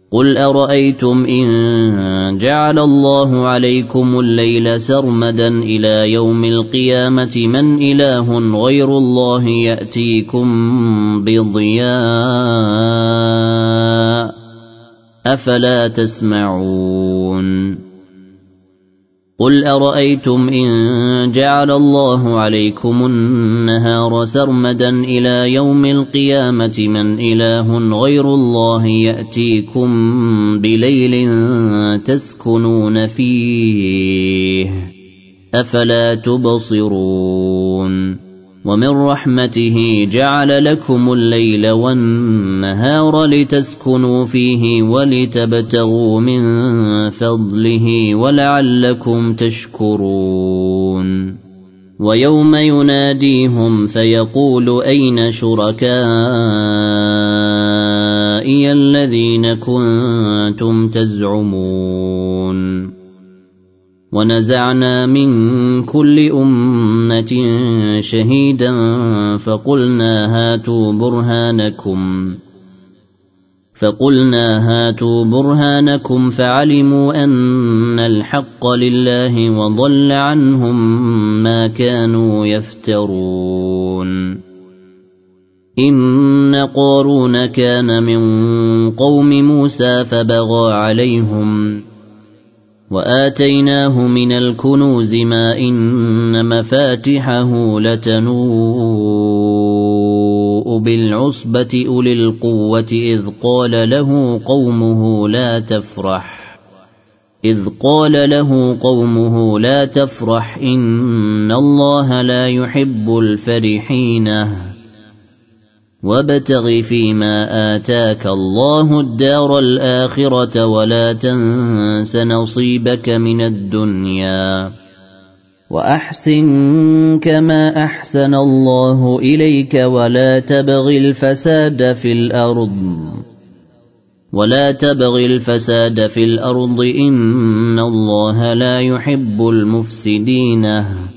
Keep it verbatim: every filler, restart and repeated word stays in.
قل أرأيتم إن جعل الله عليكم الليل سرمدا إلى يوم القيامة من إله غير الله يأتيكم بضياء أفلا تسمعون قل أرأيتم إن جعل الله عليكم النهار سرمدا إلى يوم القيامة من إله غير الله يأتيكم بليل تسكنون فيه أفلا تبصرون ومن رحمته جعل لكم الليل والنهار لتسكنوا فيه ولتبتغوا من فضله ولعلكم تشكرون ويوم يناديهم فيقول أين شركائي الذين كنتم تزعمون ونزعنا من كل أمة شهيدا فقلنا هاتوا برهانكم فقلنا هاتوا برهانكم فعلموا أن الحق لله وضل عنهم ما كانوا يفترون إن قارون كان من قوم موسى فبغى عليهم وآتيناه من الكنوز ما إن مفاتحه لتنوء بالعصبة أولي القوة إذ قال له قومه لا تفرح إذ قال له قومه لا تفرح إن الله لا يحب الفرحين وابتغ فيما آتاك الله الدار الآخرة ولا تنس نصيبك من الدنيا وأحسن كما أحسن الله إليك ولا تبغ الفساد في الأرض ولا تبغ الفساد في الأرض إن الله لا يحب المفسدين